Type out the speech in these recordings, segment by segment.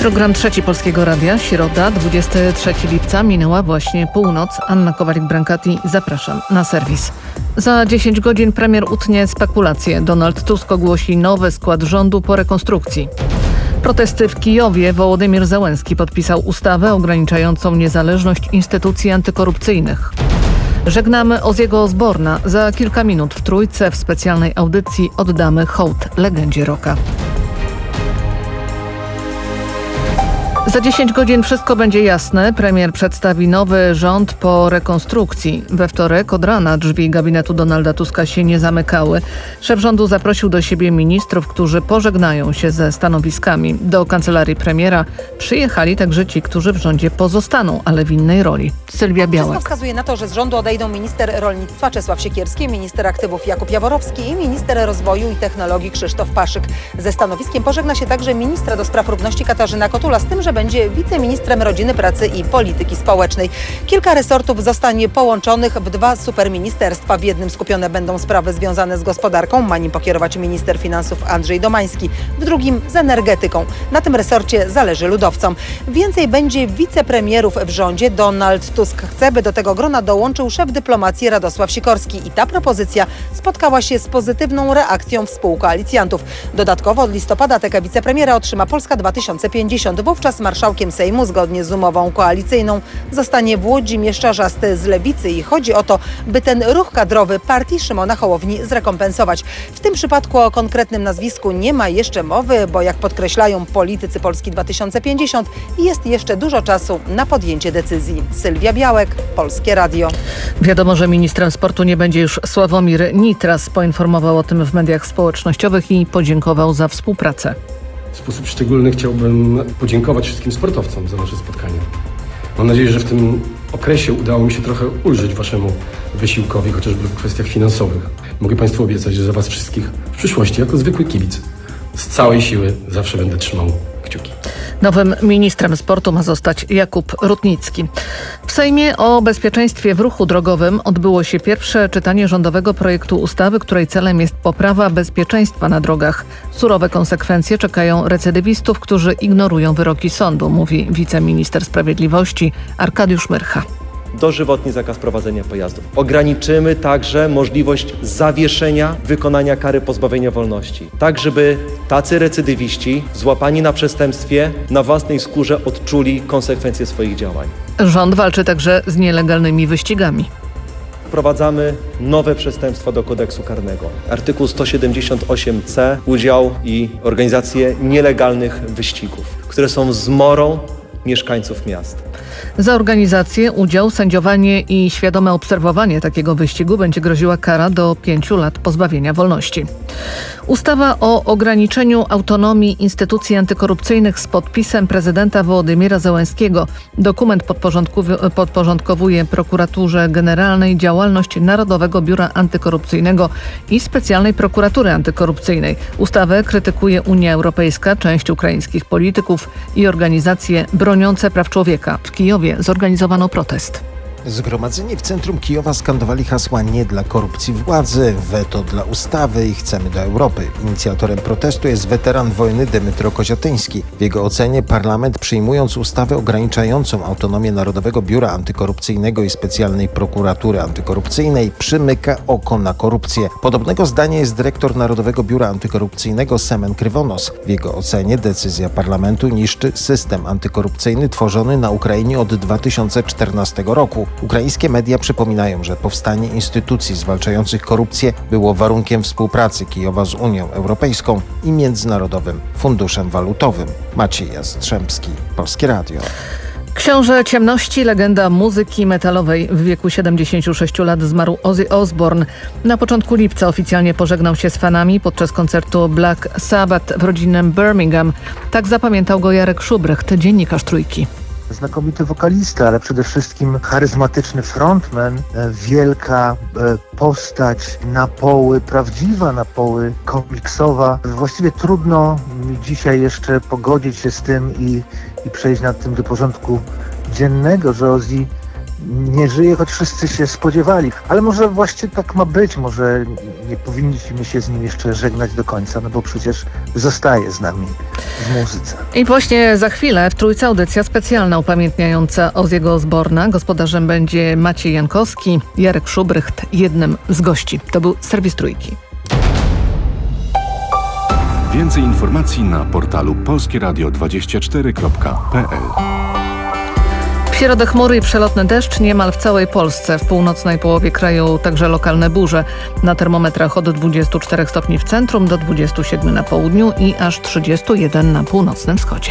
Program Trzeci Polskiego Radia, środa, 23 lipca, minęła właśnie północ. Anna Kowalik-Brankati, zapraszam na serwis. Za 10 godzin premier utnie spekulacje. Donald Tusk ogłosi nowy skład rządu po rekonstrukcji. Protesty w Kijowie. Wołodymyr Zełenski podpisał ustawę ograniczającą niezależność instytucji antykorupcyjnych. Żegnamy Ozziego Osborna. Za kilka minut w Trójce w specjalnej audycji oddamy hołd legendzie rocka. Za 10 godzin wszystko będzie jasne. Premier przedstawi nowy rząd po rekonstrukcji. We wtorek od rana drzwi gabinetu Donalda Tuska się nie zamykały. Szef rządu zaprosił do siebie ministrów, którzy pożegnają się ze stanowiskami. Do kancelarii premiera przyjechali także ci, którzy w rządzie pozostaną, ale w innej roli. Sylwia Białek. Wszystko wskazuje na to, że z rządu odejdą minister rolnictwa Czesław Siekierski, minister aktywów Jakub Jaworowski i minister rozwoju i technologii Krzysztof Paszyk. Ze stanowiskiem pożegna się także ministra do spraw równości Katarzyna Kotula, z tym, że będzie wiceministrem rodziny, pracy i polityki społecznej. Kilka resortów zostanie połączonych w dwa superministerstwa. W jednym skupione będą sprawy związane z gospodarką. Ma nim pokierować minister finansów Andrzej Domański. W drugim z energetyką. Na tym resorcie zależy ludowcom. Więcej będzie wicepremierów w rządzie. Donald Tusk chce, by do tego grona dołączył szef dyplomacji Radosław Sikorski. I ta propozycja spotkała się z pozytywną reakcją współkoalicjantów. Dodatkowo od listopada tekę wicepremiera otrzyma Polska 2050. Wówczas marszałkiem Sejmu zgodnie z umową koalicyjną zostanie Włodzimierz Czarzasty z Lewicy i chodzi o to, by ten ruch kadrowy partii Szymona Hołowni zrekompensować. W tym przypadku o konkretnym nazwisku nie ma jeszcze mowy, bo jak podkreślają politycy Polski 2050 jest jeszcze dużo czasu na podjęcie decyzji. Sylwia Białek, Polskie Radio. Wiadomo, że ministrem sportu nie będzie już Sławomir Nitras. Poinformował o tym w mediach społecznościowych i podziękował za współpracę. W sposób szczególny chciałbym podziękować wszystkim sportowcom za nasze spotkanie. Mam nadzieję, że w tym okresie udało mi się trochę ulżyć waszemu wysiłkowi, chociażby w kwestiach finansowych. Mogę Państwu obiecać, że za was wszystkich w przyszłości, jako zwykły kibic, z całej siły zawsze będę trzymał kciuki. Nowym ministrem sportu ma zostać Jakub Rutnicki. W Sejmie o bezpieczeństwie w ruchu drogowym odbyło się pierwsze czytanie rządowego projektu ustawy, której celem jest poprawa bezpieczeństwa na drogach. Surowe konsekwencje czekają recydywistów, którzy ignorują wyroki sądu, mówi wiceminister sprawiedliwości Arkadiusz Myrcha. Dożywotni zakaz prowadzenia pojazdów. Ograniczymy także możliwość zawieszenia wykonania kary pozbawienia wolności. Tak, żeby tacy recydywiści złapani na przestępstwie na własnej skórze odczuli konsekwencje swoich działań. Rząd walczy także z nielegalnymi wyścigami. Wprowadzamy nowe przestępstwa do kodeksu karnego. Artykuł 178c, udział i organizację nielegalnych wyścigów, które są zmorą mieszkańców miast. Za organizację, udział, sędziowanie i świadome obserwowanie takiego wyścigu będzie groziła kara do 5 lat pozbawienia wolności. Ustawa o ograniczeniu autonomii instytucji antykorupcyjnych z podpisem prezydenta Wołodymyra Zełenskiego. Dokument podporządkowuje Prokuraturze Generalnej działalność Narodowego Biura Antykorupcyjnego i Specjalnej Prokuratury Antykorupcyjnej. Ustawę krytykuje Unia Europejska, część ukraińskich polityków i organizacje broniące praw człowieka. W Kijowie zorganizowano protest. Zgromadzeni w centrum Kijowa skandowali hasła "Nie dla korupcji władzy", "Weto dla ustawy" i "Chcemy do Europy". Inicjatorem protestu jest weteran wojny Dmytro Koziatyński. W jego ocenie parlament, przyjmując ustawę ograniczającą autonomię Narodowego Biura Antykorupcyjnego i Specjalnej Prokuratury Antykorupcyjnej, przymyka oko na korupcję. Podobnego zdania jest dyrektor Narodowego Biura Antykorupcyjnego Semen Kryvonos. W jego ocenie decyzja parlamentu niszczy system antykorupcyjny tworzony na Ukrainie od 2014 roku. Ukraińskie media przypominają, że powstanie instytucji zwalczających korupcję było warunkiem współpracy Kijowa z Unią Europejską i Międzynarodowym Funduszem Walutowym. Maciej Jastrzębski, Polskie Radio. Książę ciemności, legenda muzyki metalowej. W wieku 76 lat zmarł Ozzy Osbourne. Na początku lipca oficjalnie pożegnał się z fanami podczas koncertu Black Sabbath w rodzinnym Birmingham. Tak zapamiętał go Jarek Szubrecht, dziennikarz Trójki. Znakomity wokalista, ale przede wszystkim charyzmatyczny frontman, wielka postać na poły prawdziwa, na poły komiksowa. Właściwie trudno mi dzisiaj jeszcze pogodzić się z tym i przejść nad tym do porządku dziennego, że Ozzy nie żyje, choć wszyscy się spodziewali. Ale może właśnie tak ma być, może nie powinniśmy się z nim jeszcze żegnać do końca, no bo przecież zostaje z nami w muzyce. I właśnie za chwilę w Trójce audycja specjalna upamiętniająca Ozzy'ego Osbourna. Gospodarzem będzie Maciej Jankowski, Jarek Szubrycht, jednym z gości. To był serwis Trójki. Więcej informacji na portalu polskieradio24.pl. W środę chmury i przelotny deszcz niemal w całej Polsce. W północnej połowie kraju także lokalne burze. Na termometrach od 24 stopni w centrum do 27 na południu i aż 31 na północnym wschodzie.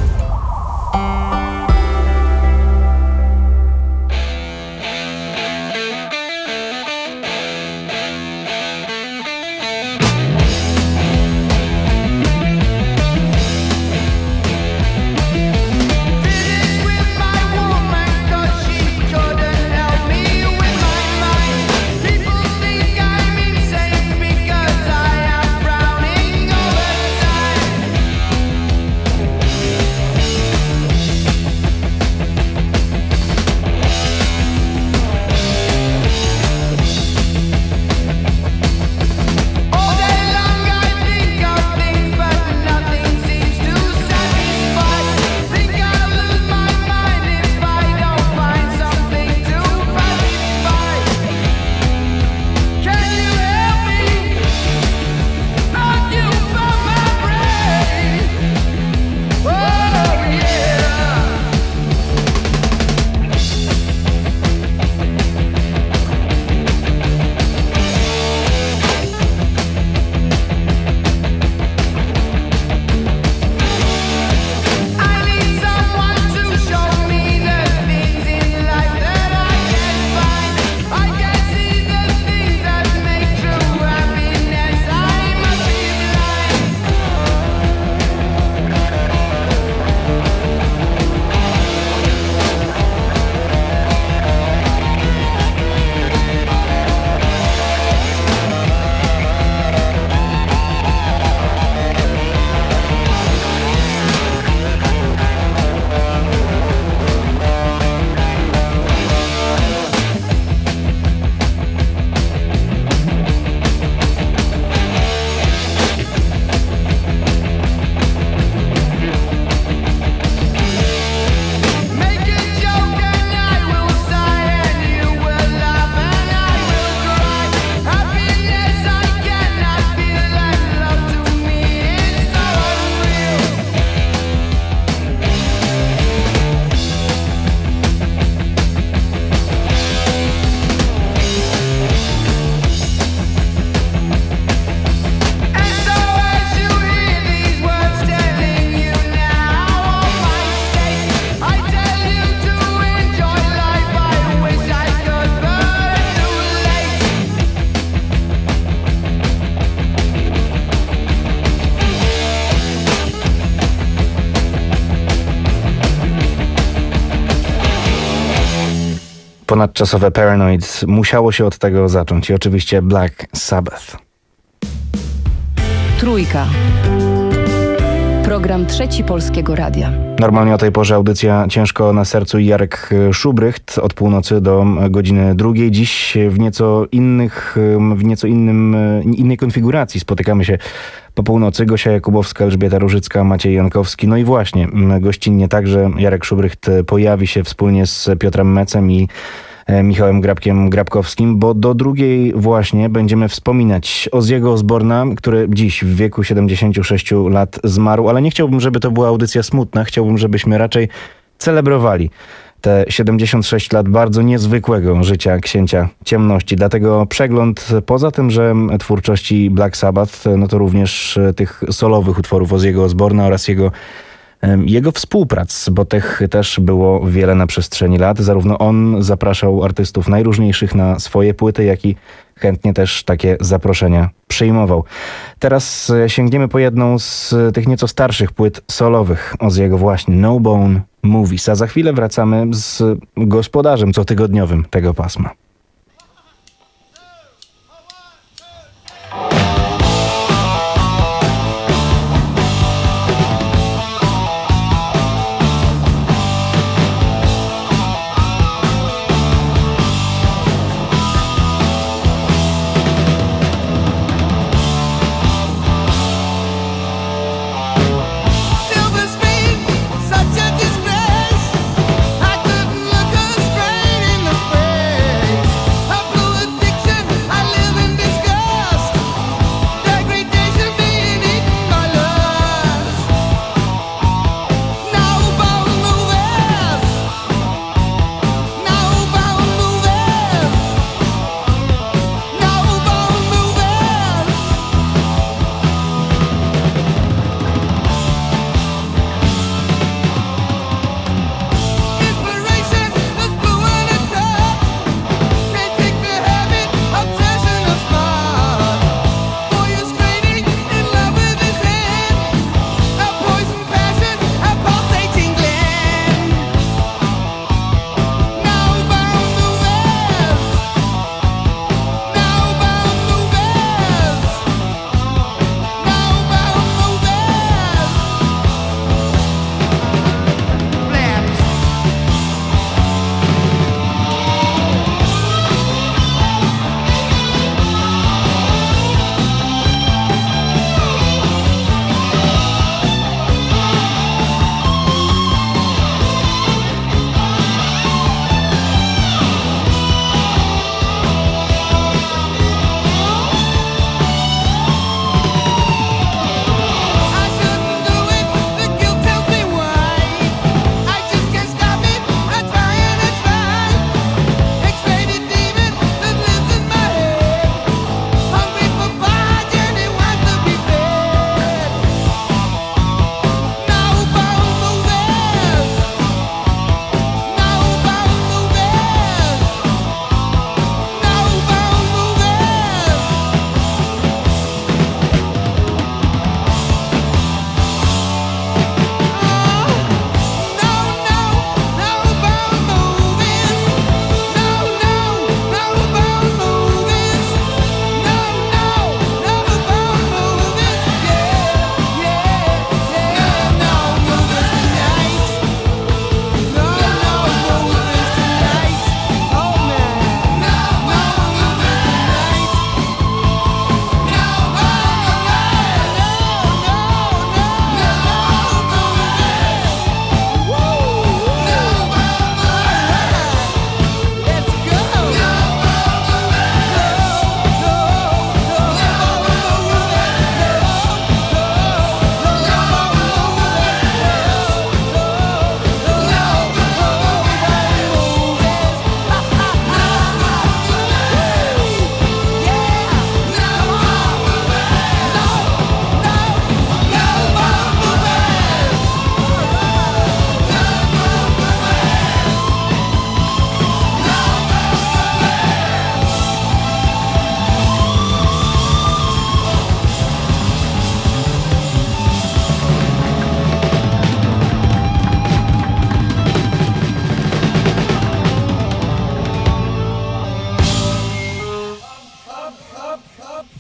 Ponadczasowe Paranoid musiało się od tego zacząć i oczywiście Black Sabbath. Trójka. Program Trzeci Polskiego Radia. Normalnie o tej porze audycja Ciężko na sercu i Jarek Szubrycht od północy do godziny 2. Dziś w nieco innej konfiguracji spotykamy się po północy. Gosia Jakubowska, Elżbieta Różycka, Maciej Jankowski. No i właśnie gościnnie także Jarek Szubrycht pojawi się wspólnie z Piotrem Mecem i Michałem Grabkowskim, bo do 2 właśnie będziemy wspominać Ozzy'ego Osbourna, który dziś w wieku 76 lat zmarł, ale nie chciałbym, żeby to była audycja smutna, chciałbym, żebyśmy raczej celebrowali te 76 lat bardzo niezwykłego życia księcia ciemności. Dlatego przegląd, poza tym, że twórczości Black Sabbath, no to również tych solowych utworów Ozzy'ego Osbourna oraz jego współprac, bo tych też było wiele na przestrzeni lat. Zarówno on zapraszał artystów najróżniejszych na swoje płyty, jak i chętnie też takie zaproszenia przyjmował. Teraz sięgniemy po jedną z tych nieco starszych płyt solowych Ozzy'ego właśnie, No Bone Movies, a za chwilę wracamy z gospodarzem cotygodniowym tego pasma.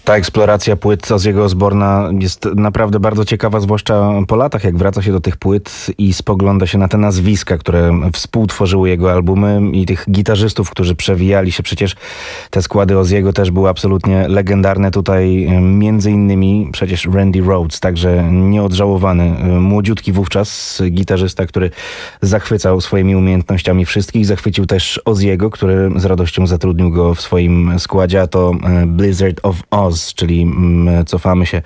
Ta eksploracja płyt Ozzy'ego Osbourna jest naprawdę bardzo ciekawa, zwłaszcza po latach, jak wraca się do tych płyt i spogląda się na te nazwiska, które współtworzyły jego albumy i tych gitarzystów, którzy przewijali się. Przecież te składy Ozzy'ego też były absolutnie legendarne. Tutaj między innymi przecież Randy Rhoads, także nieodżałowany, młodziutki wówczas gitarzysta, który zachwycał swoimi umiejętnościami wszystkich. Zachwycił też Ozzy'ego, który z radością zatrudnił go w swoim składzie, a to Blizzard of Oz, czyli cofamy się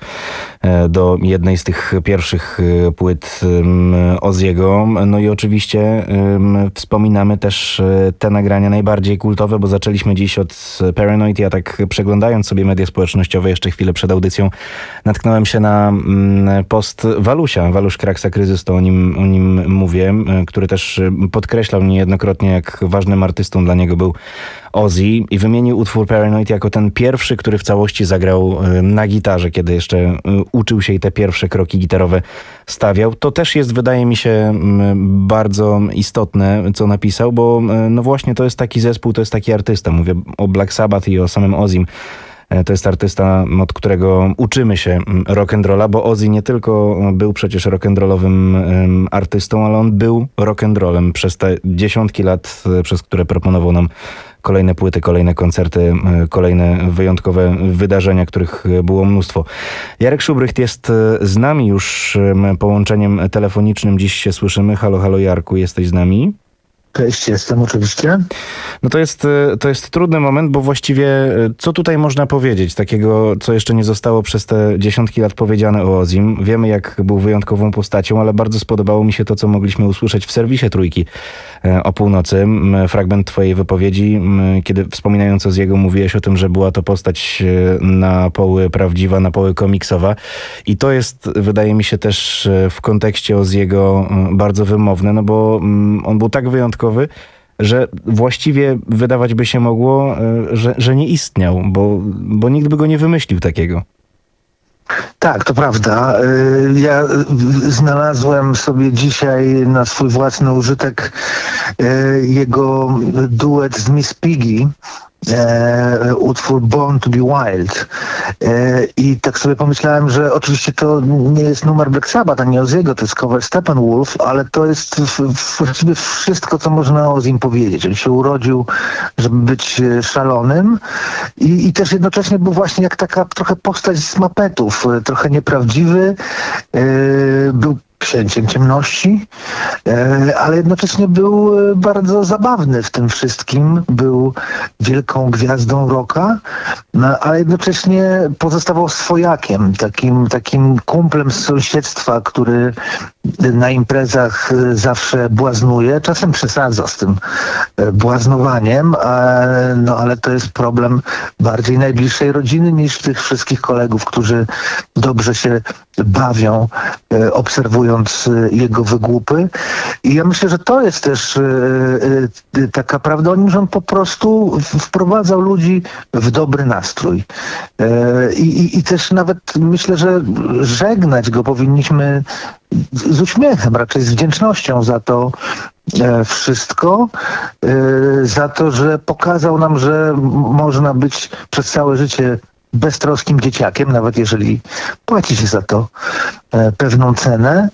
do jednej z tych pierwszych płyt Ozzy'ego. No i oczywiście wspominamy też te nagrania najbardziej kultowe, bo zaczęliśmy dziś od Paranoid. Ja tak przeglądając sobie media społecznościowe jeszcze chwilę przed audycją natknąłem się na post Walusia. Waluś Kraksa Kryzys, to o nim mówię, który też podkreślał niejednokrotnie, jak ważnym artystą dla niego był Ozzy i wymienił utwór Paranoid jako ten pierwszy, który w całości zagrał na gitarze, kiedy jeszcze uczył się i te pierwsze kroki gitarowe stawiał. To też jest, wydaje mi się, bardzo istotne, co napisał, bo no właśnie to jest taki zespół, to jest taki artysta. Mówię o Black Sabbath i o samym Ozzym. To jest artysta, od którego uczymy się rock'n'rolla, bo Ozzy nie tylko był przecież rock'n'rollowym artystą, ale on był rock'n'rollem przez te dziesiątki lat, przez które proponował nam kolejne płyty, kolejne koncerty, kolejne wyjątkowe wydarzenia, których było mnóstwo. Jarek Szubrycht jest z nami już połączeniem telefonicznym. Dziś się słyszymy. Halo, halo Jarku, jesteś z nami? Cześć, jestem oczywiście. No to jest trudny moment, bo właściwie co tutaj można powiedzieć takiego, co jeszcze nie zostało przez te dziesiątki lat powiedziane o Ozzym. Wiemy, jak był wyjątkową postacią, ale bardzo spodobało mi się to, co mogliśmy usłyszeć w serwisie Trójki o północy. Fragment twojej wypowiedzi, kiedy wspominając Ozzy'ego mówiłeś o tym, że była to postać na poły prawdziwa, na poły komiksowa. I to jest, wydaje mi się, też w kontekście Ozzy'ego bardzo wymowne, no bo on był tak wyjątkowy, że właściwie wydawać by się mogło, że nie istniał, bo nikt by go nie wymyślił takiego. Tak, to prawda. Ja znalazłem sobie dzisiaj na swój własny użytek jego duet z Miss Piggy, utwór Born to be Wild. I tak sobie pomyślałem, że oczywiście to nie jest numer Black Sabbath, ani Ozzy'ego, to jest cover Steppenwolf, ale to jest właściwie wszystko, co można o Ozzym powiedzieć. On się urodził, żeby być szalonym i też jednocześnie był właśnie jak taka trochę postać z Muppetów, trochę nieprawdziwy, był księciem ciemności, ale jednocześnie był bardzo zabawny w tym wszystkim. Był wielką gwiazdą rocka, ale jednocześnie pozostawał swojakiem, takim kumplem z sąsiedztwa, który na imprezach zawsze błaznuje. Czasem przesadza z tym błaznowaniem, ale to jest problem bardziej najbliższej rodziny niż tych wszystkich kolegów, którzy dobrze się bawią, obserwując jego wygłupy. I ja myślę, że to jest też taka prawda o nim, że on po prostu wprowadzał ludzi w dobry nastrój. I też nawet myślę, że żegnać go powinniśmy z uśmiechem, raczej z wdzięcznością za to wszystko, za to, że pokazał nam, że można być przez całe życie beztroskim dzieciakiem, nawet jeżeli płaci się za to pewną cenę.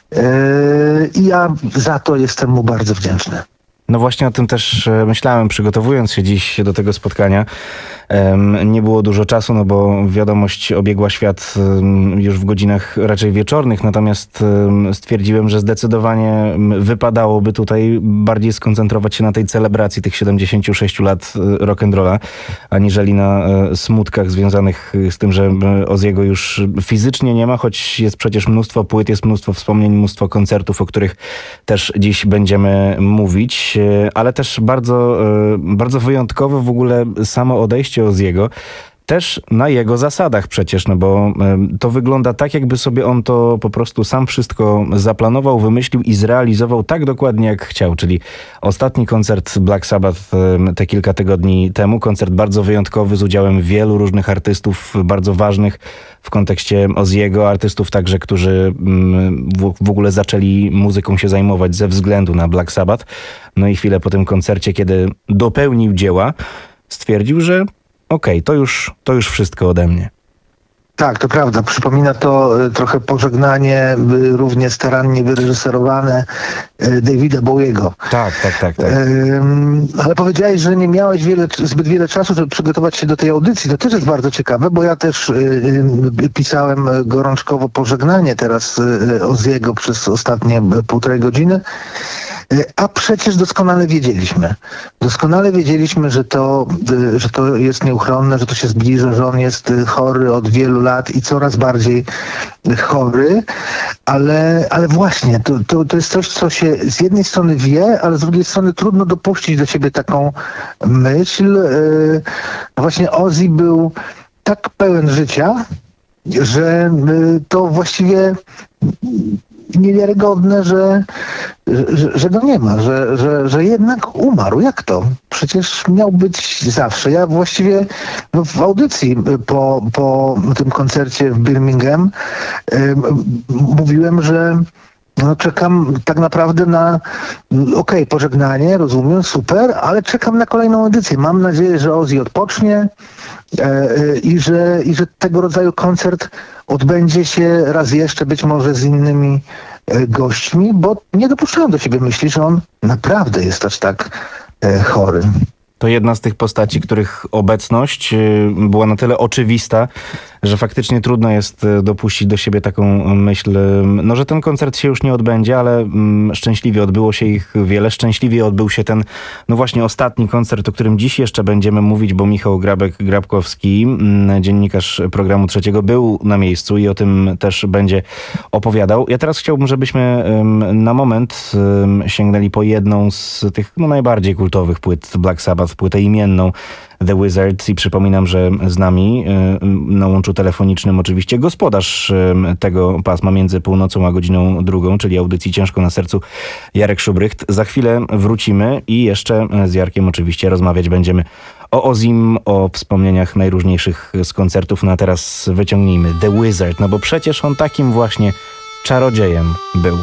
I ja za to jestem mu bardzo wdzięczny. No właśnie o tym też myślałem, przygotowując się dziś do tego spotkania. Nie było dużo czasu, no bo wiadomość obiegła świat już w godzinach raczej wieczornych, natomiast stwierdziłem, że zdecydowanie wypadałoby tutaj bardziej skoncentrować się na tej celebracji tych 76 lat rock'n'rolla, aniżeli na smutkach związanych z tym, że Ozzy'ego już fizycznie nie ma, choć jest przecież mnóstwo płyt, jest mnóstwo wspomnień, mnóstwo koncertów, o których też dziś będziemy mówić, ale też bardzo, bardzo wyjątkowe w ogóle samo odejście Ozzy'ego, też na jego zasadach przecież, no bo to wygląda tak, jakby sobie on to po prostu sam wszystko zaplanował, wymyślił i zrealizował tak dokładnie, jak chciał, czyli ostatni koncert Black Sabbath te kilka tygodni temu, koncert bardzo wyjątkowy z udziałem wielu różnych artystów, bardzo ważnych w kontekście Ozzy'ego, artystów także, którzy w ogóle zaczęli muzyką się zajmować ze względu na Black Sabbath. No i chwilę po tym koncercie, kiedy dopełnił dzieła, stwierdził, że okej, to już wszystko ode mnie. Tak, to prawda. Przypomina to trochę pożegnanie równie starannie wyreżyserowane Davida Bowiego. Tak. Ale powiedziałeś, że nie miałeś zbyt wiele czasu, żeby przygotować się do tej audycji. To też jest bardzo ciekawe, bo ja też pisałem gorączkowo pożegnanie teraz Ozzy'ego przez ostatnie 1,5 godziny. A przecież doskonale wiedzieliśmy, że to jest nieuchronne, że to się zbliża, że on jest chory od wielu lat i coraz bardziej chory, ale właśnie to jest coś, co się z jednej strony wie, ale z drugiej strony trudno dopuścić do siebie taką myśl. Właśnie Ozzy był tak pełen życia, że to właściwie niewiarygodne, że go nie ma, że jednak umarł. Jak to? Przecież miał być zawsze. Ja właściwie w audycji po tym koncercie w Birmingham mówiłem, że czekam tak naprawdę na pożegnanie, rozumiem, super, ale czekam na kolejną edycję. Mam nadzieję, że Ozzy odpocznie i że tego rodzaju koncert odbędzie się raz jeszcze, być może z innymi gośćmi, bo nie dopuszczałem do siebie myśli, że on naprawdę jest aż tak chory. To jedna z tych postaci, których obecność była na tyle oczywista, że faktycznie trudno jest dopuścić do siebie taką myśl, że ten koncert się już nie odbędzie, ale szczęśliwie odbyło się ich wiele. Szczęśliwie odbył się ten, właśnie ostatni koncert, o którym dziś jeszcze będziemy mówić, bo Michał Grabkowski, dziennikarz programu Trzeciego, był na miejscu i o tym też będzie opowiadał. Ja teraz chciałbym, żebyśmy na moment sięgnęli po jedną z tych najbardziej kultowych płyt Black Sabbath, płytę imienną The Wizard, i przypominam, że z nami na łączu telefonicznym oczywiście gospodarz tego pasma między północą a godziną 2, czyli audycji Ciężko na sercu, Jarek Szubrycht. Za chwilę wrócimy i jeszcze z Jarkiem oczywiście rozmawiać będziemy o Ozzym, o wspomnieniach najróżniejszych z koncertów. A teraz wyciągnijmy The Wizard, bo przecież on takim właśnie czarodziejem był.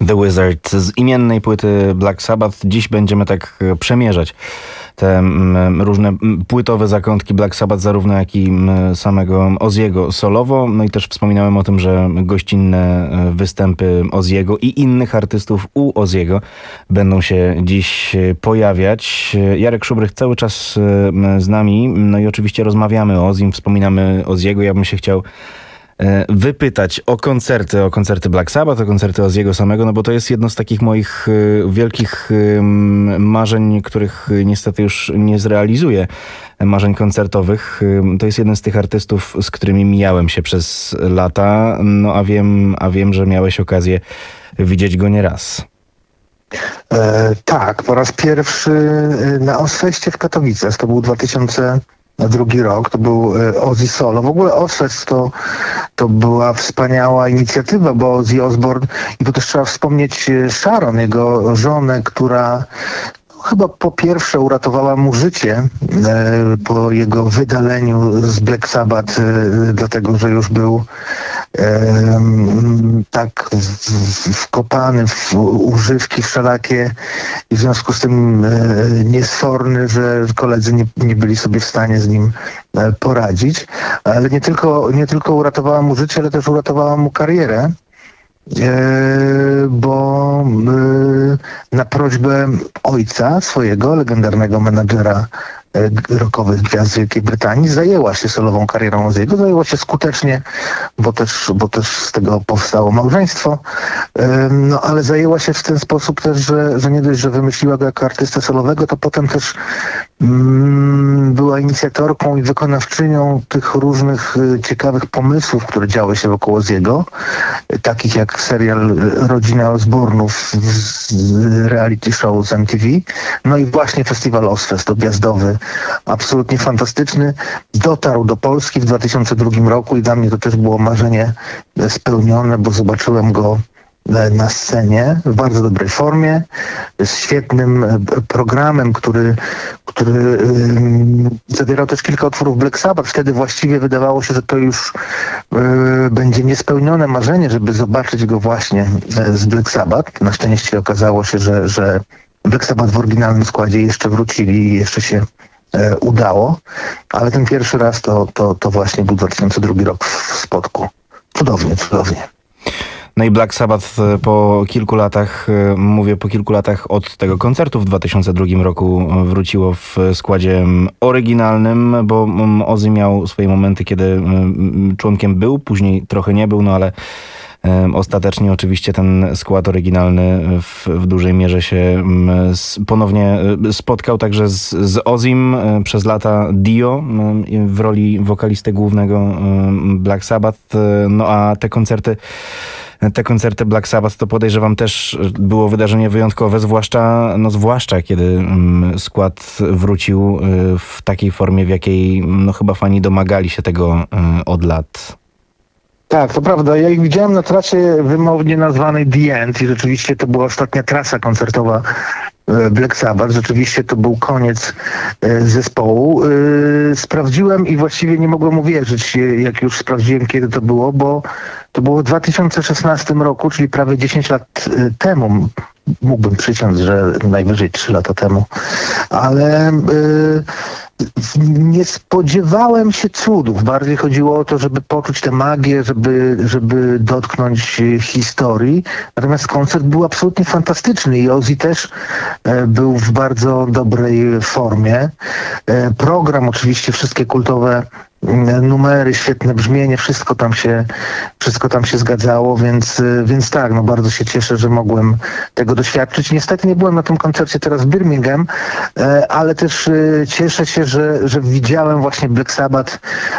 The Wizard z imiennej płyty Black Sabbath. Dziś będziemy tak przemierzać te różne płytowe zakątki Black Sabbath, zarówno jak i samego Ozzy'ego solowo. No i też wspominałem o tym, że gościnne występy Ozzy'ego i innych artystów u Ozzy'ego będą się dziś pojawiać. Jarek Szubrych cały czas z nami, no i oczywiście rozmawiamy o Ozzym, wspominamy Ozzy'ego. Ja bym się chciał wypytać o koncerty Black Sabbath, o koncerty Ozzy'ego samego, no bo to jest jedno z takich moich wielkich marzeń, których niestety już nie zrealizuję, marzeń koncertowych. To jest jeden z tych artystów, z którymi mijałem się przez lata, no a wiem, że miałeś okazję widzieć go nieraz. Tak, po raz pierwszy na Ozzfestie w Katowicach, to był 2002 rok, to był Ozzy solo. W ogóle Ozzfest to była wspaniała inicjatywa, bo Ozzy Osbourne, i to też trzeba wspomnieć Sharon, jego żonę, która chyba po pierwsze uratowała mu życie po jego wydaleniu z Black Sabbath, dlatego że już był tak wkopany w używki wszelakie i w związku z tym niesforny, że koledzy nie byli sobie w stanie z nim poradzić. Ale nie tylko uratowała mu życie, ale też uratowała mu karierę. Bo na prośbę ojca swojego, legendarnego menadżera rockowych gwiazd Wielkiej Brytanii, zajęła się solową karierą Ozzy'ego, zajęła się skutecznie, bo też z tego powstało małżeństwo, no ale zajęła się w ten sposób też, że nie dość, że wymyśliła go jako artystę solowego, to potem też była inicjatorką i wykonawczynią tych różnych ciekawych pomysłów, które działy się wokół Ozzy'ego, takich jak serial Rodzina Osbournów z reality show z MTV, no i właśnie festiwal Ozzfest objazdowy, absolutnie fantastyczny, dotarł do Polski w 2002 roku i dla mnie to też było marzenie spełnione, bo zobaczyłem go na scenie w bardzo dobrej formie, z świetnym programem, który zawierał też kilka utworów Black Sabbath. Wtedy właściwie wydawało się, że to już będzie niespełnione marzenie, żeby zobaczyć go właśnie z Black Sabbath. Na szczęście okazało się, że Black Sabbath w oryginalnym składzie jeszcze wrócili i jeszcze się udało, ale ten pierwszy raz to właśnie był 2002 rok w Spodku. Cudownie. No i Black Sabbath po kilku latach od tego koncertu w 2002 roku wróciło w składzie oryginalnym, bo Ozzy miał swoje momenty, kiedy członkiem był, później trochę nie był, no ale ostatecznie oczywiście ten skład oryginalny w dużej mierze się ponownie spotkał także z Ozzym przez lata Dio w roli wokalisty głównego Black Sabbath. No a te koncerty Black Sabbath to podejrzewam też było wydarzenie wyjątkowe, zwłaszcza kiedy skład wrócił w takiej formie, w jakiej chyba fani domagali się tego od lat. Tak, to prawda. Ja ich widziałem na trasie wymownie nazwanej The End i rzeczywiście to była ostatnia trasa koncertowa Black Sabbath. Rzeczywiście to był koniec zespołu. Sprawdziłem i właściwie nie mogłem uwierzyć, jak już sprawdziłem, kiedy to było, bo to było w 2016 roku, czyli prawie 10 lat temu. Mógłbym przyciąć, że najwyżej 3 lata temu. Ale nie spodziewałem się cudów. Bardziej chodziło o to, żeby poczuć tę magię, żeby dotknąć historii. Natomiast koncert był absolutnie fantastyczny i Ozzy też był w bardzo dobrej formie. Program, oczywiście wszystkie kultowe numery, świetne brzmienie, wszystko tam się zgadzało, więc tak, no bardzo się cieszę, że mogłem tego doświadczyć. Niestety nie byłem na tym koncercie teraz w Birmingham, ale też cieszę się, że widziałem właśnie Black Sabbath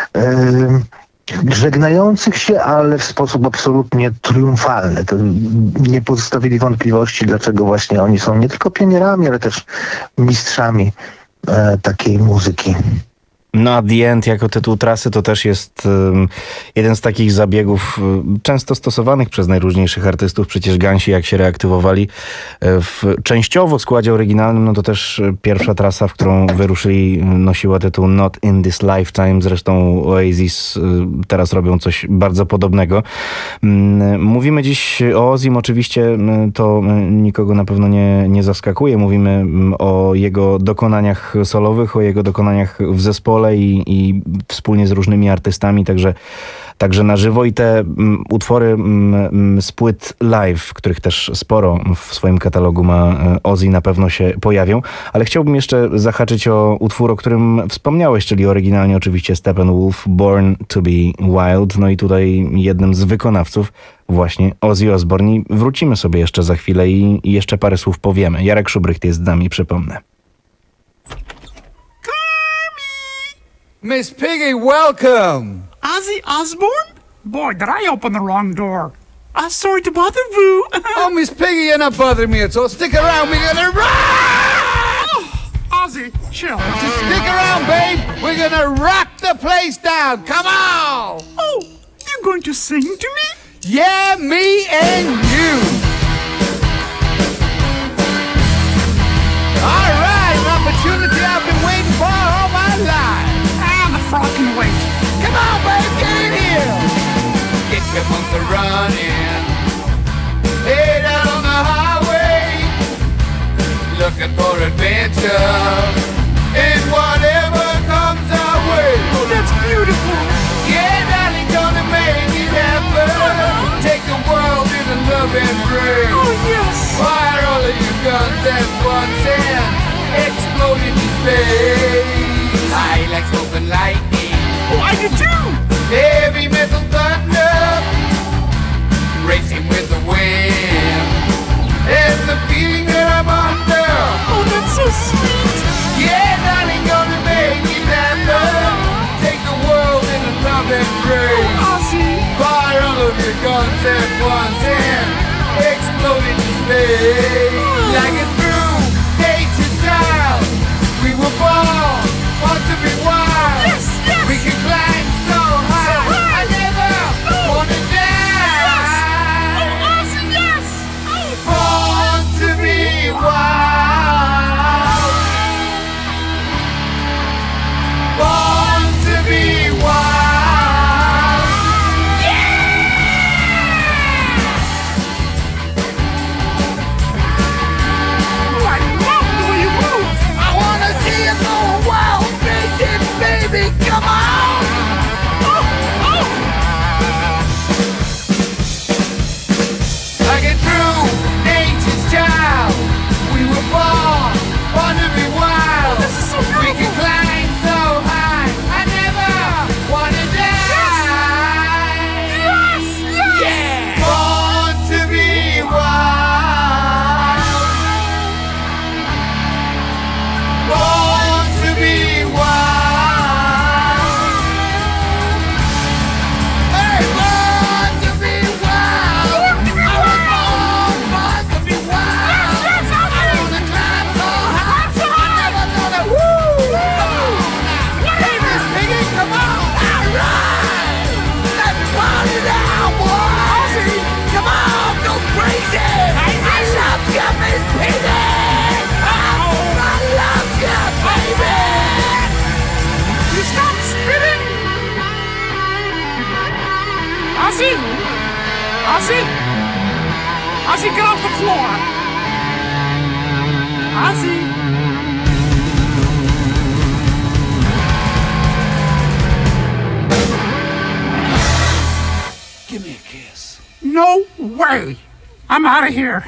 żegnających się, ale w sposób absolutnie triumfalny. To nie pozostawili wątpliwości, dlaczego właśnie oni są nie tylko pionierami, ale też mistrzami takiej muzyki. No a The End jako tytuł trasy to też jest jeden z takich zabiegów często stosowanych przez najróżniejszych artystów. Przecież Gansi, jak się reaktywowali w częściowo składzie oryginalnym, no to też pierwsza trasa, w którą wyruszyli, nosiła tytuł Not in this Lifetime. Zresztą Oasis teraz robią coś bardzo podobnego. Mówimy dziś o Ozim, oczywiście to nikogo na pewno nie zaskakuje. Mówimy o jego dokonaniach solowych, o jego dokonaniach w zespole i wspólnie z różnymi artystami, także na żywo, i te utwory z płyt live, których też sporo w swoim katalogu ma Ozzy, na pewno się pojawią. Ale chciałbym jeszcze zahaczyć o utwór, o którym wspomniałeś, czyli oryginalnie oczywiście Steppenwolf, Born to be Wild. No i tutaj jednym z wykonawców właśnie Ozzy Osbourne. I wrócimy sobie jeszcze za chwilę i jeszcze parę słów powiemy. Jarek Szubrycht jest z nami, przypomnę. Miss Piggy, welcome! Ozzy Osbourne? Boy, did I open the wrong door. I'm sorry to bother you. Oh, Miss Piggy, you're not bothering me at all. Stick around, we're gonna rock! Ozzy, chill. Just stick around, babe. We're gonna rock the place down. Come on! Oh, you're going to sing to me? Yeah, me and you. All right, an opportunity I've been waiting for all my life. The frog can wait. Come on, babe, get in here. Get your monkey running. Head out on the highway, looking for adventure. And whatever comes our way. Oh, that's beautiful. Yeah, darling, gonna make it happen. Take the world in a love embrace. Oh, yes. Fire all of your guns at once and explode into space. I like smoking lightning. Oh, I do too. Heavy metal thunder, racing with the wind, and the feeling that I'm under. Oh, that's so sweet. Yeah, darling, gonna make it happen. Take the world in a love embrace. Oh, Ozzy. Fire all of your guns at once and explode into space. Like it through nature's style. We were born to be wild. Yes, yes. We can climb so high. I never wanna die. Yes. Oh, Ozzy, yes. Oh. Born to be wild. Born to be wild. Oh, I love the way you move. I wanna see you go wild, baby, come on! Like a true nature's child, we were born to be wild. This is so beautiful. We can climb so high, I never wanna die. Yes, yes. Yeah, born to be wild. Born to be wild. Hey, born to be wild. I was born to be wild. Yes, yes, I wanna climb so high. I'm never gonna woo. Hey, Miss Piggy, come on. All right. Let's party now, boys. Come on, go crazy. I love you, Miss Piggy. I love you, baby. You stop spitting. Ozzy. Ozzy. Ozzy, get off the floor. Ozzy. Give me a kiss. No way. I'm out of here.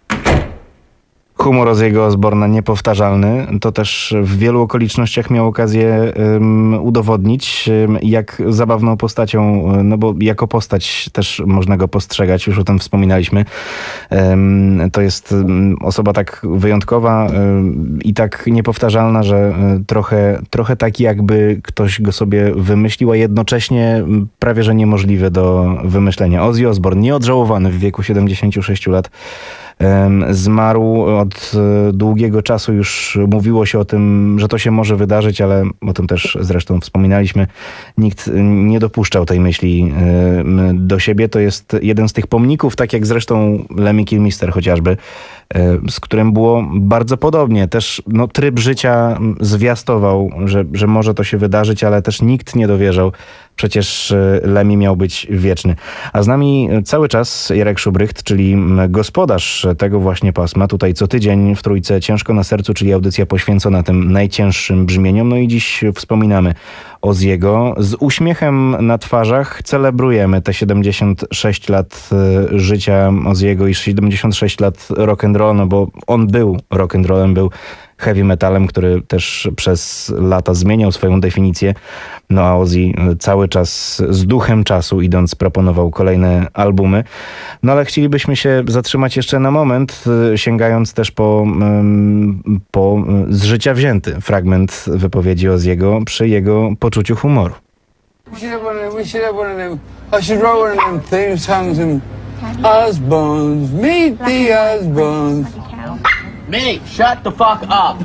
Humor Ozzy'ego Osbourna niepowtarzalny. To też w wielu okolicznościach miał okazję udowodnić, jak zabawną postacią, no bo jako postać też można go postrzegać, już o tym wspominaliśmy. To jest osoba tak wyjątkowa i tak niepowtarzalna, że trochę taki, jakby ktoś go sobie wymyślił, a jednocześnie prawie że niemożliwy do wymyślenia. Ozzy Osbourne, nieodżałowany w wieku 76 lat, Zmarł od długiego czasu, już mówiło się o tym, że to się może wydarzyć, ale o tym też zresztą wspominaliśmy. Nikt nie dopuszczał tej myśli do siebie. To jest jeden z tych pomników, tak jak zresztą Lemmy Kilmister chociażby, z którym było bardzo podobnie. Też tryb życia zwiastował, że może to się wydarzyć, ale też nikt nie dowierzał. Przecież Lemmy miał być wieczny. A z nami cały czas Jarek Szubrycht, czyli gospodarz tego właśnie pasma. Tutaj co tydzień w Trójce Ciężko na sercu, czyli audycja poświęcona tym najcięższym brzmieniom. No i dziś wspominamy Ozzy'ego. Z uśmiechem na twarzach celebrujemy te 76 lat życia Ozzy'ego i 76 lat rock'n'roll, no bo on był rock'n'rollem, był heavy metalem, który też przez lata zmieniał swoją definicję. No a Ozzy cały czas z duchem czasu idąc proponował kolejne albumy. No ale chcielibyśmy się zatrzymać jeszcze na moment, sięgając też po z życia wzięty fragment wypowiedzi Ozzy'ego przy jego poczuciu humoru. We should have one of them. I should write one of them theme songs and Osbournes, meet the Osbournes. Me, shut the fuck up.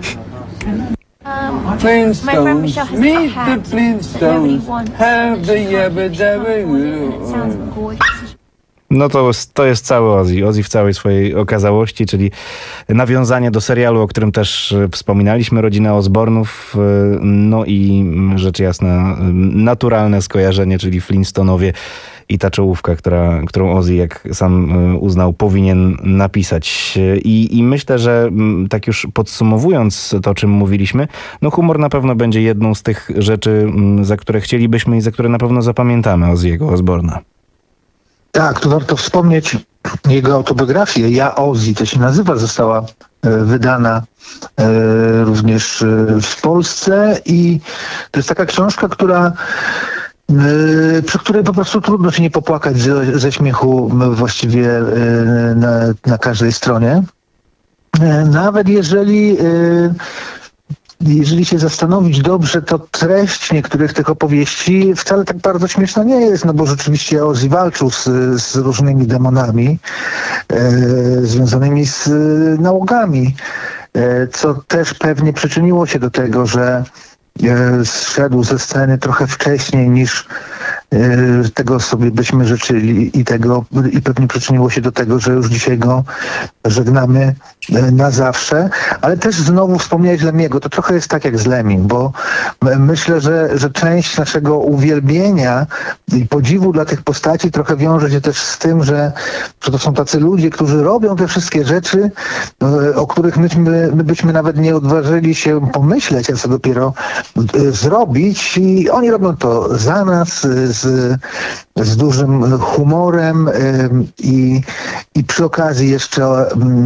Flintstones, meet the Flintstones, have the yabba dabba. No to jest cały Ozzy. Ozzy w całej swojej okazałości, czyli nawiązanie do serialu, o którym też wspominaliśmy, Rodzina Osbornów, no i rzecz jasna naturalne skojarzenie, czyli Flintstonowie i ta czołówka, którą Ozzy, jak sam uznał, powinien napisać. I myślę, że tak już podsumowując to, o czym mówiliśmy, no humor na pewno będzie jedną z tych rzeczy, za które chcielibyśmy i za które na pewno zapamiętamy Ozzy'ego Osbourna. Tak, tu warto wspomnieć jego autobiografię. Ja Ozzy, to się nazywa, została wydana również w Polsce i to jest taka książka, przy której po prostu trudno się nie popłakać ze śmiechu właściwie na każdej stronie. Nawet jeżeli się zastanowić dobrze, to treść niektórych tych opowieści wcale tak bardzo śmieszna nie jest, no bo rzeczywiście Ozzy walczył z różnymi demonami związanymi z nałogami, co też pewnie przyczyniło się do tego, że zszedł ze sceny trochę wcześniej niż tego sobie byśmy życzyli i pewnie przyczyniło się do tego, że już dzisiaj go żegnamy na zawsze, ale też znowu wspomniałeś Lemmy'ego, to trochę jest tak jak z Lemmym, bo myślę, że część naszego uwielbienia i podziwu dla tych postaci trochę wiąże się też z tym, że to są tacy ludzie, którzy robią te wszystkie rzeczy, o których my byśmy nawet nie odważyli się pomyśleć, a co dopiero zrobić, i oni robią to za nas, z dużym humorem i przy okazji jeszcze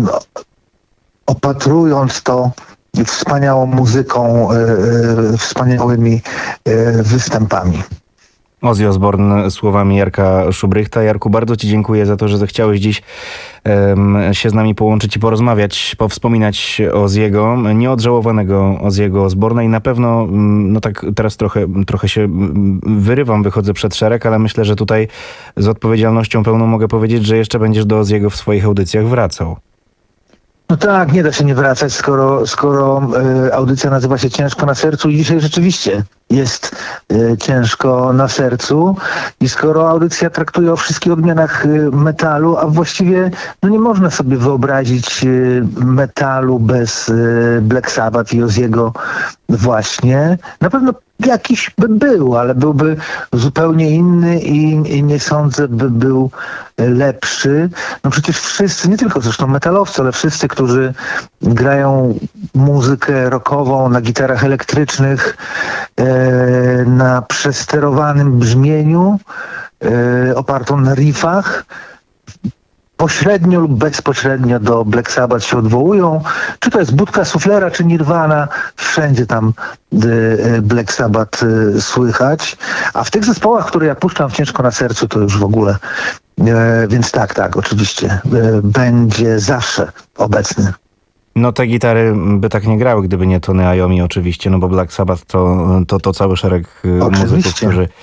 opatrując to wspaniałą muzyką, wspaniałymi występami. Ozzy Osbourne słowami Jarka Szubrychta. Jarku, bardzo ci dziękuję za to, że zechciałeś dziś się z nami połączyć i porozmawiać, powspominać Ozzy'ego, nieodżałowanego Ozzy'ego Osbourna i na pewno, no tak teraz trochę się wyrywam, wychodzę przed szereg, ale myślę, że tutaj z odpowiedzialnością pełną mogę powiedzieć, że jeszcze będziesz do Ozzy'ego w swoich audycjach wracał. No tak, nie da się nie wracać, skoro audycja nazywa się Ciężko na sercu i dzisiaj rzeczywiście jest ciężko na sercu i skoro audycja traktuje o wszystkich odmianach metalu, a właściwie no nie można sobie wyobrazić metalu bez Black Sabbath i Ozzy'ego właśnie. Na pewno jakiś by był, ale byłby zupełnie inny i nie sądzę, by był lepszy. No przecież wszyscy, nie tylko zresztą metalowcy, ale wszyscy, którzy grają muzykę rockową na gitarach elektrycznych, na przesterowanym brzmieniu, opartą na riffach, pośrednio lub bezpośrednio do Black Sabbath się odwołują. Czy to jest Budka Suflera, czy Nirvana, wszędzie tam Black Sabbath słychać. A w tych zespołach, które ja puszczam w Ciężko na sercu, to już w ogóle. Więc tak, oczywiście będzie zawsze obecny. No te gitary by tak nie grały, gdyby nie Tony Iommi oczywiście, no bo Black Sabbath to cały szereg muzyków, którzy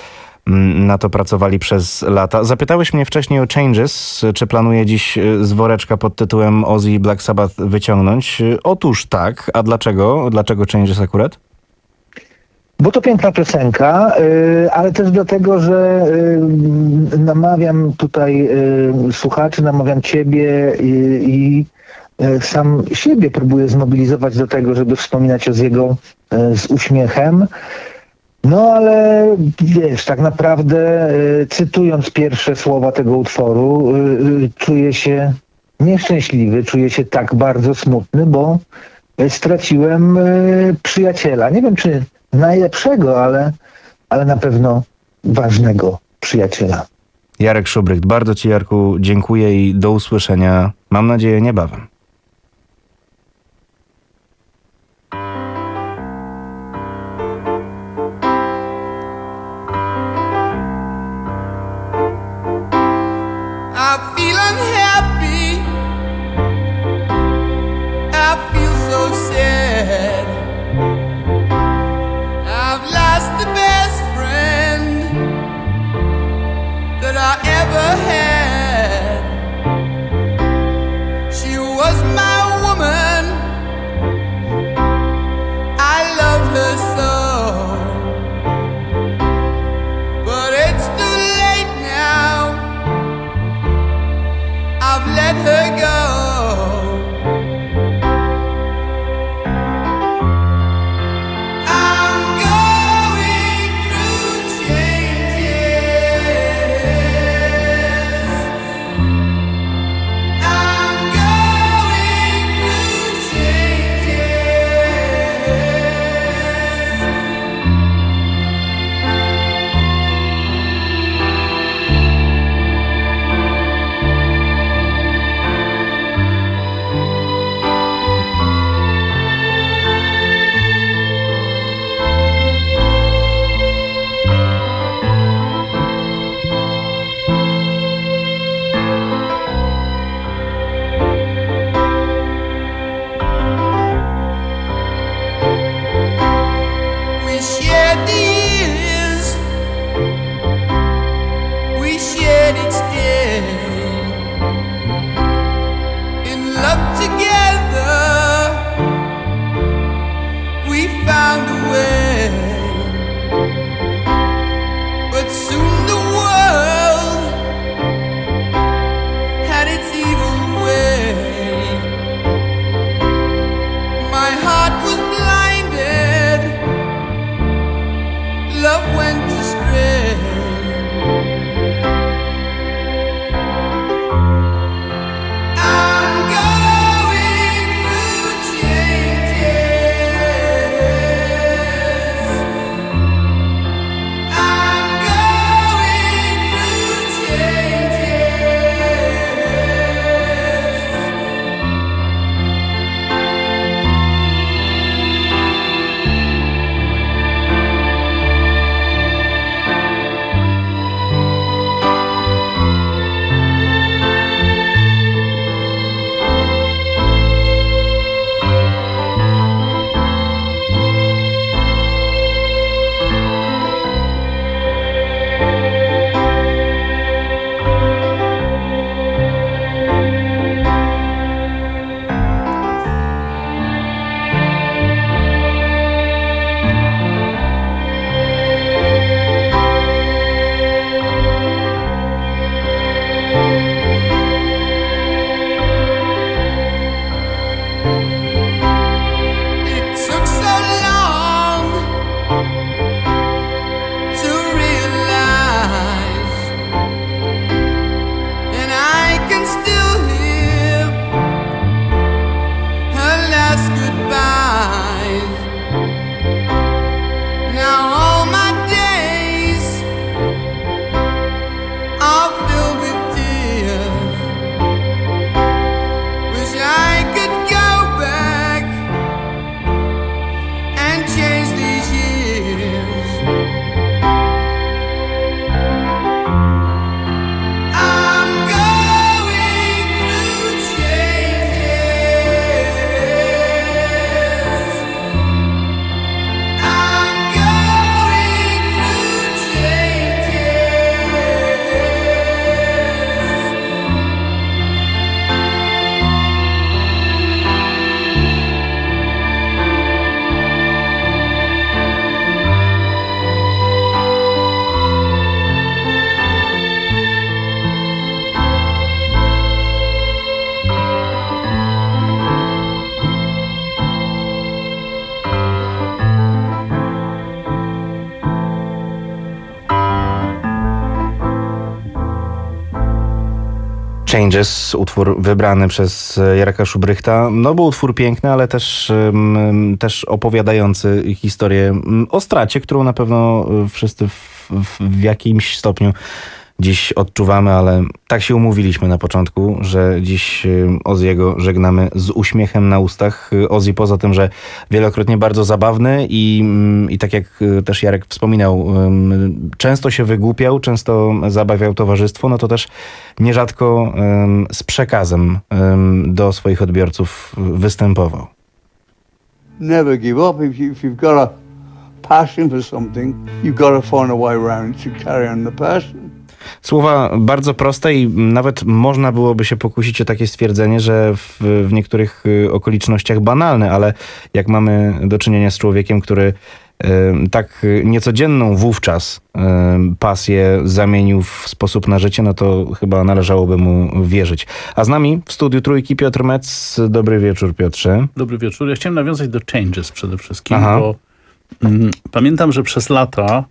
na to pracowali przez lata. Zapytałeś mnie wcześniej o Changes. Czy planuję dziś z woreczka pod tytułem Ozzy i Black Sabbath wyciągnąć? Otóż tak. A dlaczego? Dlaczego Changes akurat? Bo to piękna piosenka, ale też dlatego, że namawiam tutaj słuchaczy, namawiam ciebie i sam siebie próbuję zmobilizować do tego, żeby wspominać Ozzy'ego z uśmiechem. No ale wiesz, tak naprawdę cytując pierwsze słowa tego utworu, czuję się nieszczęśliwy, czuję się tak bardzo smutny, bo straciłem przyjaciela. Nie wiem, czy najlepszego, ale na pewno ważnego przyjaciela. Jarek Szubrycht, bardzo ci, Jarku, dziękuję i do usłyszenia, mam nadzieję, niebawem. I feel unhappy. I feel so sad. I've lost the best friend that I ever had. She was my woman. I love her so. But it's too late now. I've let her go. I'm going through changes. I'm going through changes. We shared the years, we shared each day, in love together, we found a way, but soon the world had its evil way. My heart was blinded, love went astray. I'm going through changes. I'm going through It took so long to realize, and I can still hear her last goodbyes. Now all my days are filled with tears. Wish I could go back Changes, utwór wybrany przez Jareka Szubrychta. No był utwór piękny, ale też opowiadający historię o stracie, którą na pewno wszyscy w jakimś stopniu dziś odczuwamy, ale tak się umówiliśmy na początku, że dziś Ozzy'ego żegnamy z uśmiechem na ustach. Ozzy poza tym, że wielokrotnie bardzo zabawny i tak jak też Jarek wspominał, często się wygłupiał, często zabawiał towarzystwo, no to też nierzadko z przekazem do swoich odbiorców występował. Never give up. If you've got a passion for something, you've got to find a way around it to carry on the passion. Słowa bardzo proste i nawet można byłoby się pokusić o takie stwierdzenie, że w niektórych okolicznościach banalne, ale jak mamy do czynienia z człowiekiem, który tak niecodzienną wówczas pasję zamienił w sposób na życie, no to chyba należałoby mu wierzyć. A z nami w studiu Trójki Piotr Metz. Dobry wieczór, Piotrze. Dobry wieczór. Ja chciałem nawiązać do Changes przede wszystkim, bo pamiętam, że przez lata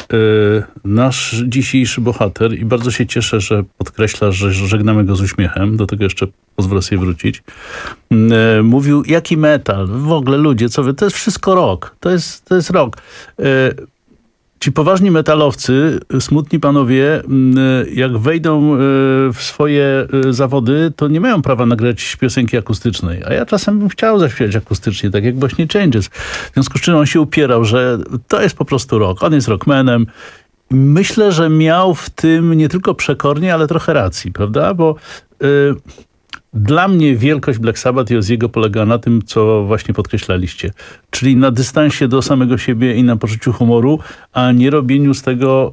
nasz dzisiejszy bohater, i bardzo się cieszę, że podkreślasz, że żegnamy go z uśmiechem, do tego jeszcze pozwolę sobie wrócić, mówił, jaki metal, w ogóle ludzie, co wy, to jest wszystko rock, to jest rock. Ci poważni metalowcy, smutni panowie, jak wejdą w swoje zawody, to nie mają prawa nagrać piosenki akustycznej. A ja czasem bym chciał zaśpiewać akustycznie, tak jak właśnie Changes. W związku z czym on się upierał, że to jest po prostu rock. On jest rockmanem. Myślę, że miał w tym nie tylko przekornie, ale trochę racji, prawda? Bo dla mnie wielkość Black Sabbath i Ozzy'ego polega na tym, co właśnie podkreślaliście. Czyli na dystansie do samego siebie i na poczuciu humoru, a nie robieniu z tego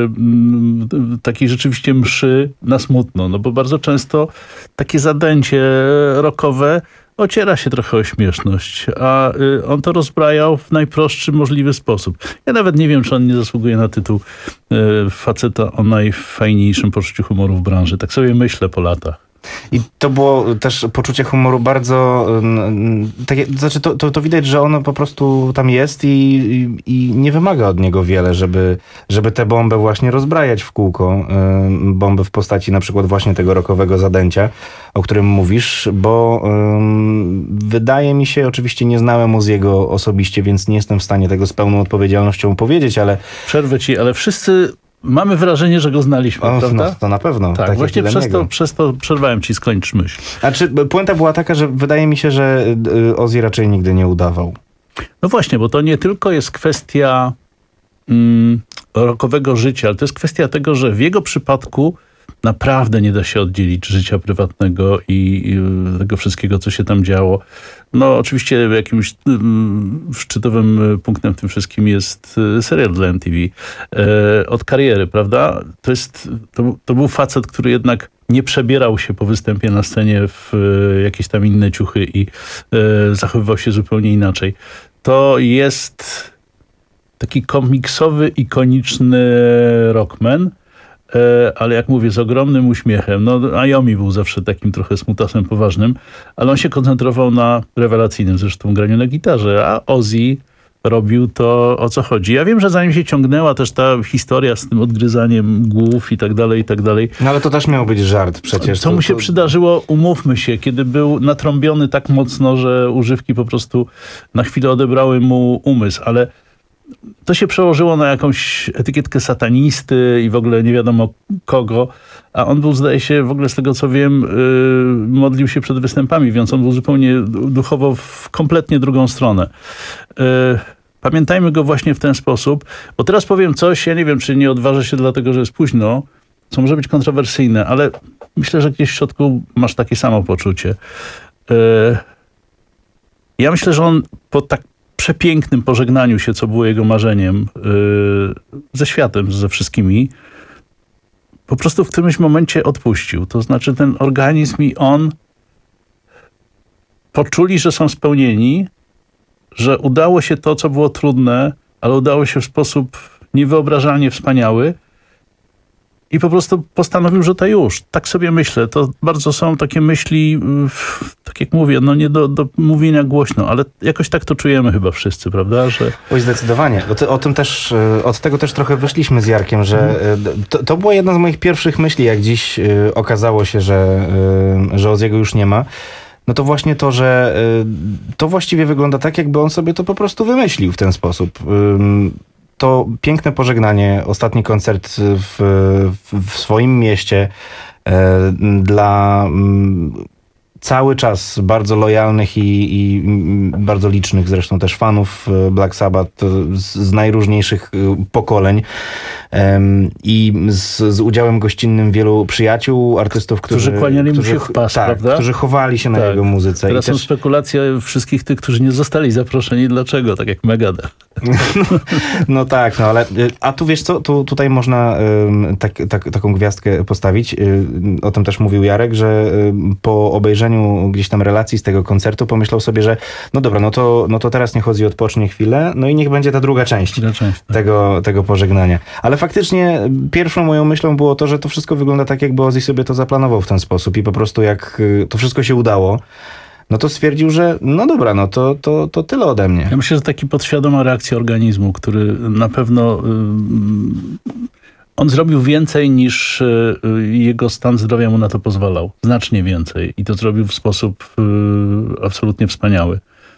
takiej rzeczywiście mszy na smutno. No bo bardzo często takie zadęcie rockowe ociera się trochę o śmieszność, a on to rozbrajał w najprostszy możliwy sposób. Ja nawet nie wiem, czy on nie zasługuje na tytuł faceta o najfajniejszym poczuciu humoru w branży. Tak sobie myślę po latach. I to było też poczucie humoru bardzo takie, znaczy to widać, że ono po prostu tam jest i nie wymaga od niego wiele, żeby tę bombę właśnie rozbrajać w kółko. Bombę w postaci na przykład właśnie tego rockowego zadęcia, o którym mówisz, bo wydaje mi się, oczywiście nie znałem Ozzy'ego osobiście, więc nie jestem w stanie tego z pełną odpowiedzialnością powiedzieć, ale... Przerwę ci, ale wszyscy... Mamy wrażenie, że go znaliśmy, prawda? No, to na pewno. Tak, właśnie przez to przerwałem ci, skończ myśl. Znaczy, puenta była taka, że wydaje mi się, że Ozzy raczej nigdy nie udawał. No właśnie, bo to nie tylko jest kwestia rockowego życia, ale to jest kwestia tego, że w jego przypadku naprawdę nie da się oddzielić życia prywatnego i tego wszystkiego, co się tam działo. No oczywiście jakimś szczytowym punktem w tym wszystkim jest serial dla MTV od kariery, prawda? To był facet, który jednak nie przebierał się po występie na scenie w jakieś tam inne ciuchy i zachowywał się zupełnie inaczej. To jest taki komiksowy, ikoniczny rockman, ale jak mówię, z ogromnym uśmiechem. No, Iommi był zawsze takim trochę smutasem poważnym, ale on się koncentrował na rewelacyjnym zresztą graniu na gitarze, a Ozzy robił to, o co chodzi. Ja wiem, że za nim się ciągnęła też ta historia z tym odgryzaniem głów i tak dalej, i tak dalej. No ale to też miał być żart przecież. Co mu się przydarzyło, umówmy się, kiedy był natrąbiony tak mocno, że używki po prostu na chwilę odebrały mu umysł, ale to się przełożyło na jakąś etykietkę satanisty i w ogóle nie wiadomo kogo, a on był, zdaje się, w ogóle z tego co wiem, modlił się przed występami, więc on był zupełnie duchowo w kompletnie drugą stronę. Pamiętajmy go właśnie w ten sposób, bo teraz powiem coś, ja nie wiem, czy nie odważę się dlatego, że jest późno, co może być kontrowersyjne, ale myślę, że gdzieś w środku masz takie samo poczucie. Ja myślę, że on po tak przepięknym pożegnaniu się, co było jego marzeniem ze światem, ze wszystkimi, po prostu w którymś momencie odpuścił. To znaczy ten organizm i on poczuli, że są spełnieni, że udało się to, co było trudne, ale udało się w sposób niewyobrażalnie wspaniały I po prostu postanowił, że to już. Tak sobie myślę. To bardzo są takie myśli, tak jak mówię, no nie do mówienia głośno, ale jakoś tak to czujemy chyba wszyscy, prawda? Że... Oj, zdecydowanie. O tym też, od tego też trochę wyszliśmy z Jarkiem, że to była jedna z moich pierwszych myśli, jak dziś okazało się, że Ozziego już nie ma. No to właśnie to, że to właściwie wygląda tak, jakby on sobie to po prostu wymyślił w ten sposób. To piękne pożegnanie, ostatni koncert w swoim mieście dla cały czas bardzo lojalnych i bardzo licznych zresztą też fanów Black Sabbath z najróżniejszych pokoleń i z udziałem gościnnym wielu przyjaciół, artystów, którzy kłaniali mu się w pas, tak, prawda? którzy chowali się na jego muzyce. Teraz I są też... spekulacje wszystkich tych, którzy nie zostali zaproszeni. Dlaczego? Tak jak Megadeth. No tak, no ale a tu wiesz co, tutaj można taką gwiazdkę postawić. O tym też mówił Jarek, że po obejrzeniu gdzieś tam relacji z tego koncertu pomyślał sobie, że no dobra, no to teraz niech Ozzy odpocznie chwilę, no i niech będzie ta druga część tego pożegnania. Ale faktycznie pierwszą moją myślą było to, że to wszystko wygląda tak, jakby Ozzy sobie to zaplanował w ten sposób i po prostu jak to wszystko się udało, no to stwierdził, że no dobra, no to tyle ode mnie. Ja myślę, że taki podświadoma reakcja organizmu, który na pewno... On zrobił więcej niż jego stan zdrowia mu na to pozwalał. Znacznie więcej. I to zrobił w sposób absolutnie wspaniały.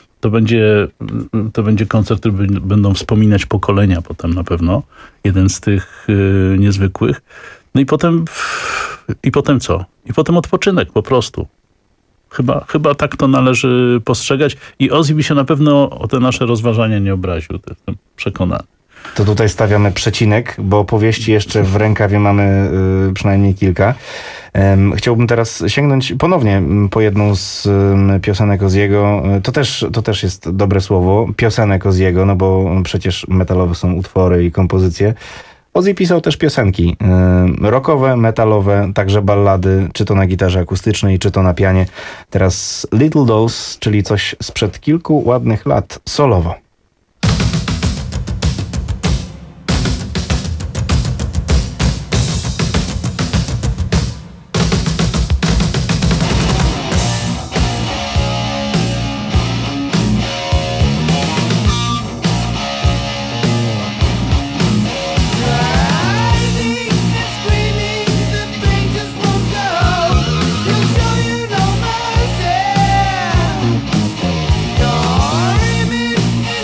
To będzie koncert, który będą wspominać pokolenia potem na pewno. Jeden z tych niezwykłych. No i potem co? I potem odpoczynek po prostu. Chyba tak to należy postrzegać. I Ozzy by się na pewno o te nasze rozważania nie obraził. To jestem przekonany. To tutaj stawiamy przecinek, bo opowieści jeszcze w rękawie mamy przynajmniej kilka. Chciałbym teraz sięgnąć ponownie po jedną z piosenek Ozziego. To też jest dobre słowo. Piosenek Ozziego, no bo przecież metalowe są utwory i kompozycje. Ozzy pisał też piosenki rockowe, metalowe, także ballady, czy to na gitarze akustycznej, czy to na pianie. Teraz Little Dose, czyli coś sprzed kilku ładnych lat, solowo. Your image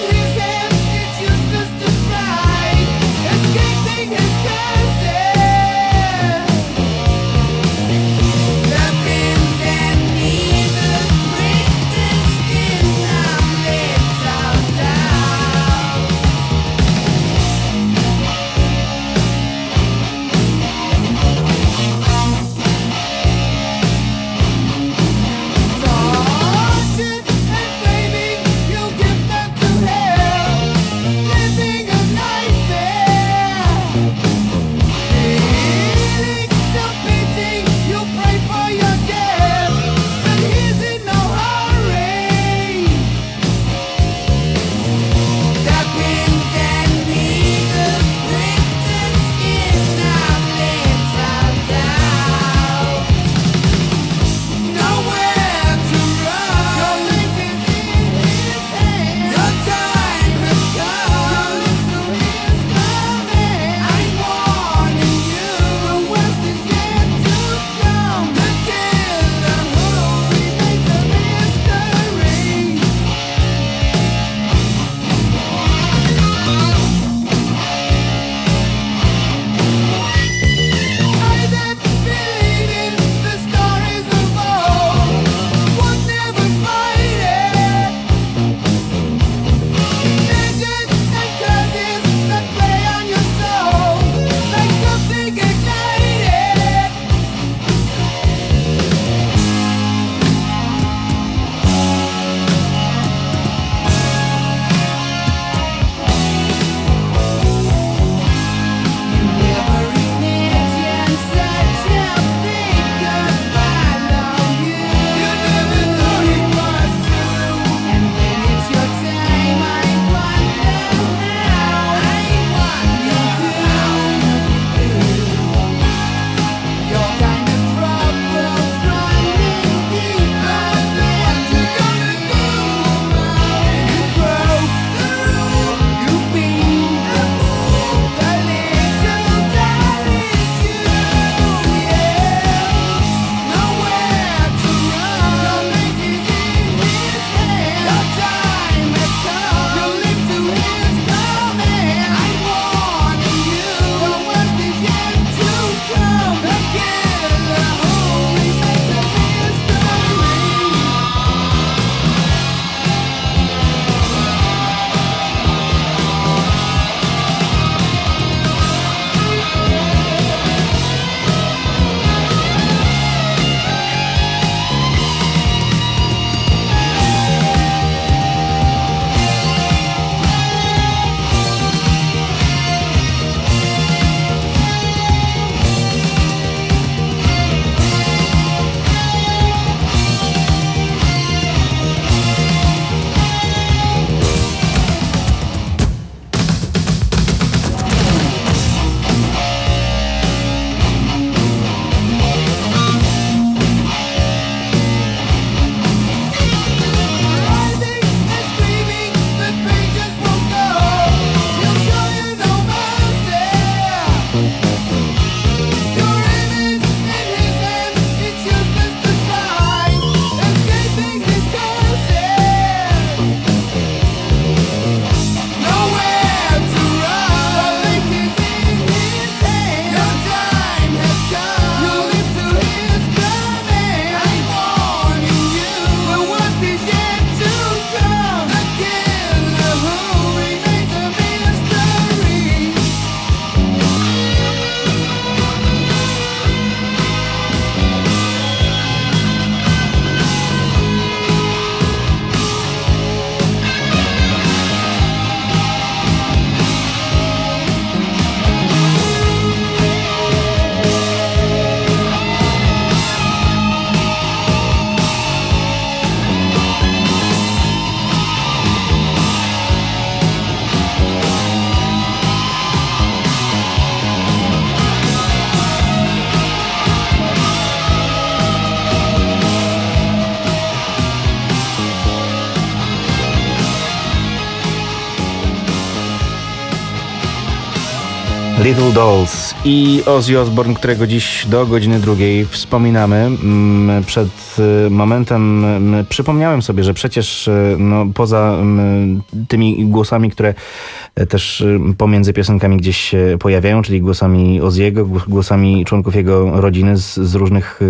Little Dolls i Ozzy Osbourne, którego dziś do godziny 2 wspominamy. Przed momentem przypomniałem sobie, że przecież poza tymi głosami, które też pomiędzy piosenkami gdzieś się pojawiają, czyli głosami Ozzy'ego, głosami członków jego rodziny z różnych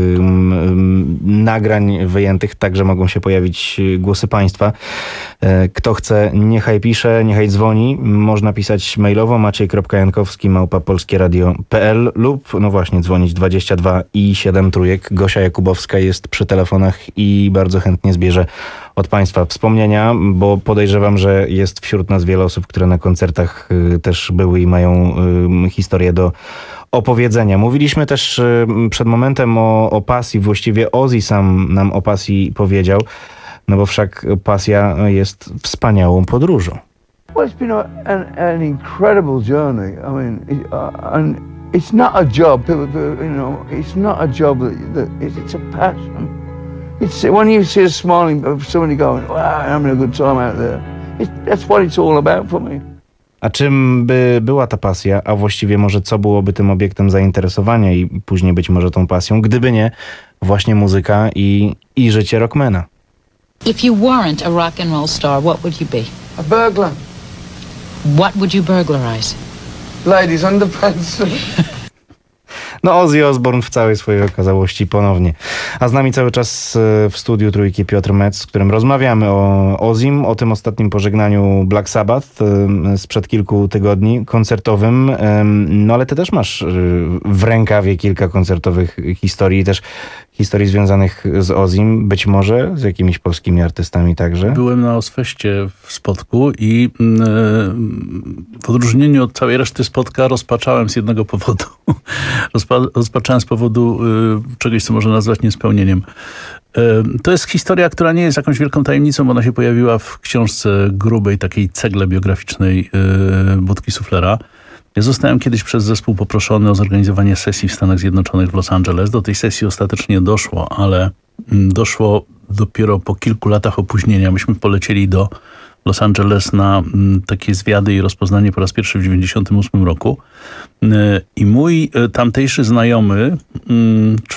nagrań wyjętych, także mogą się pojawić głosy państwa. Kto chce, niechaj pisze, niechaj dzwoni. Można pisać mailowo maciej.jankowski@polskieradio.pl lub właśnie dzwonić 22 i 7 trójek. Gosia Jakubowska jest przy telefonach i bardzo chętnie zbierze od państwa wspomnienia, bo podejrzewam, że jest wśród nas wiele osób, które na koncertach też były i mają historię do opowiedzenia. Mówiliśmy też przed momentem o pasji, właściwie Ozzy sam nam o pasji powiedział, no bo wszak pasja jest wspaniałą podróżą. Well, it's been an incredible journey. I mean, and it's not a job. It's not a job it's a passion. It's when you see a smiling somebody going, "Wow, I'm having a good time out there." That's what it's all about for me. A czym by była ta pasja, a właściwie może co byłoby tym obiektem zainteresowania i później być może tą pasją, gdyby nie właśnie muzyka i życie rockmana? If you weren't a rock and roll star, what would you be? A burglar. What would you burglarize? Ladies' underpants. No Ozzy Osbourne w całej swojej okazałości ponownie. A z nami cały czas w studiu Trójki Piotr Metz, z którym rozmawiamy o Ozzym, o tym ostatnim pożegnaniu Black Sabbath sprzed kilku tygodni, koncertowym. No ale ty też masz w rękawie kilka koncertowych historii, też historii związanych z Ozzym, być może z jakimiś polskimi artystami także. Byłem na Ozzfeście w Spodku i w odróżnieniu od całej reszty Spodka rozpaczałem z jednego powodu. Rozpaczałem z powodu czegoś, co można nazwać niespełnieniem. To jest historia, która nie jest jakąś wielką tajemnicą, bo ona się pojawiła w książce grubej, takiej cegle biograficznej Budki Suflera. Ja zostałem kiedyś przez zespół poproszony o zorganizowanie sesji w Stanach Zjednoczonych w Los Angeles. Do tej sesji ostatecznie doszło, ale doszło dopiero po kilku latach opóźnienia. Myśmy polecieli do Los Angeles na takie zwiady i rozpoznanie po raz pierwszy w 1998 roku. I mój tamtejszy znajomy,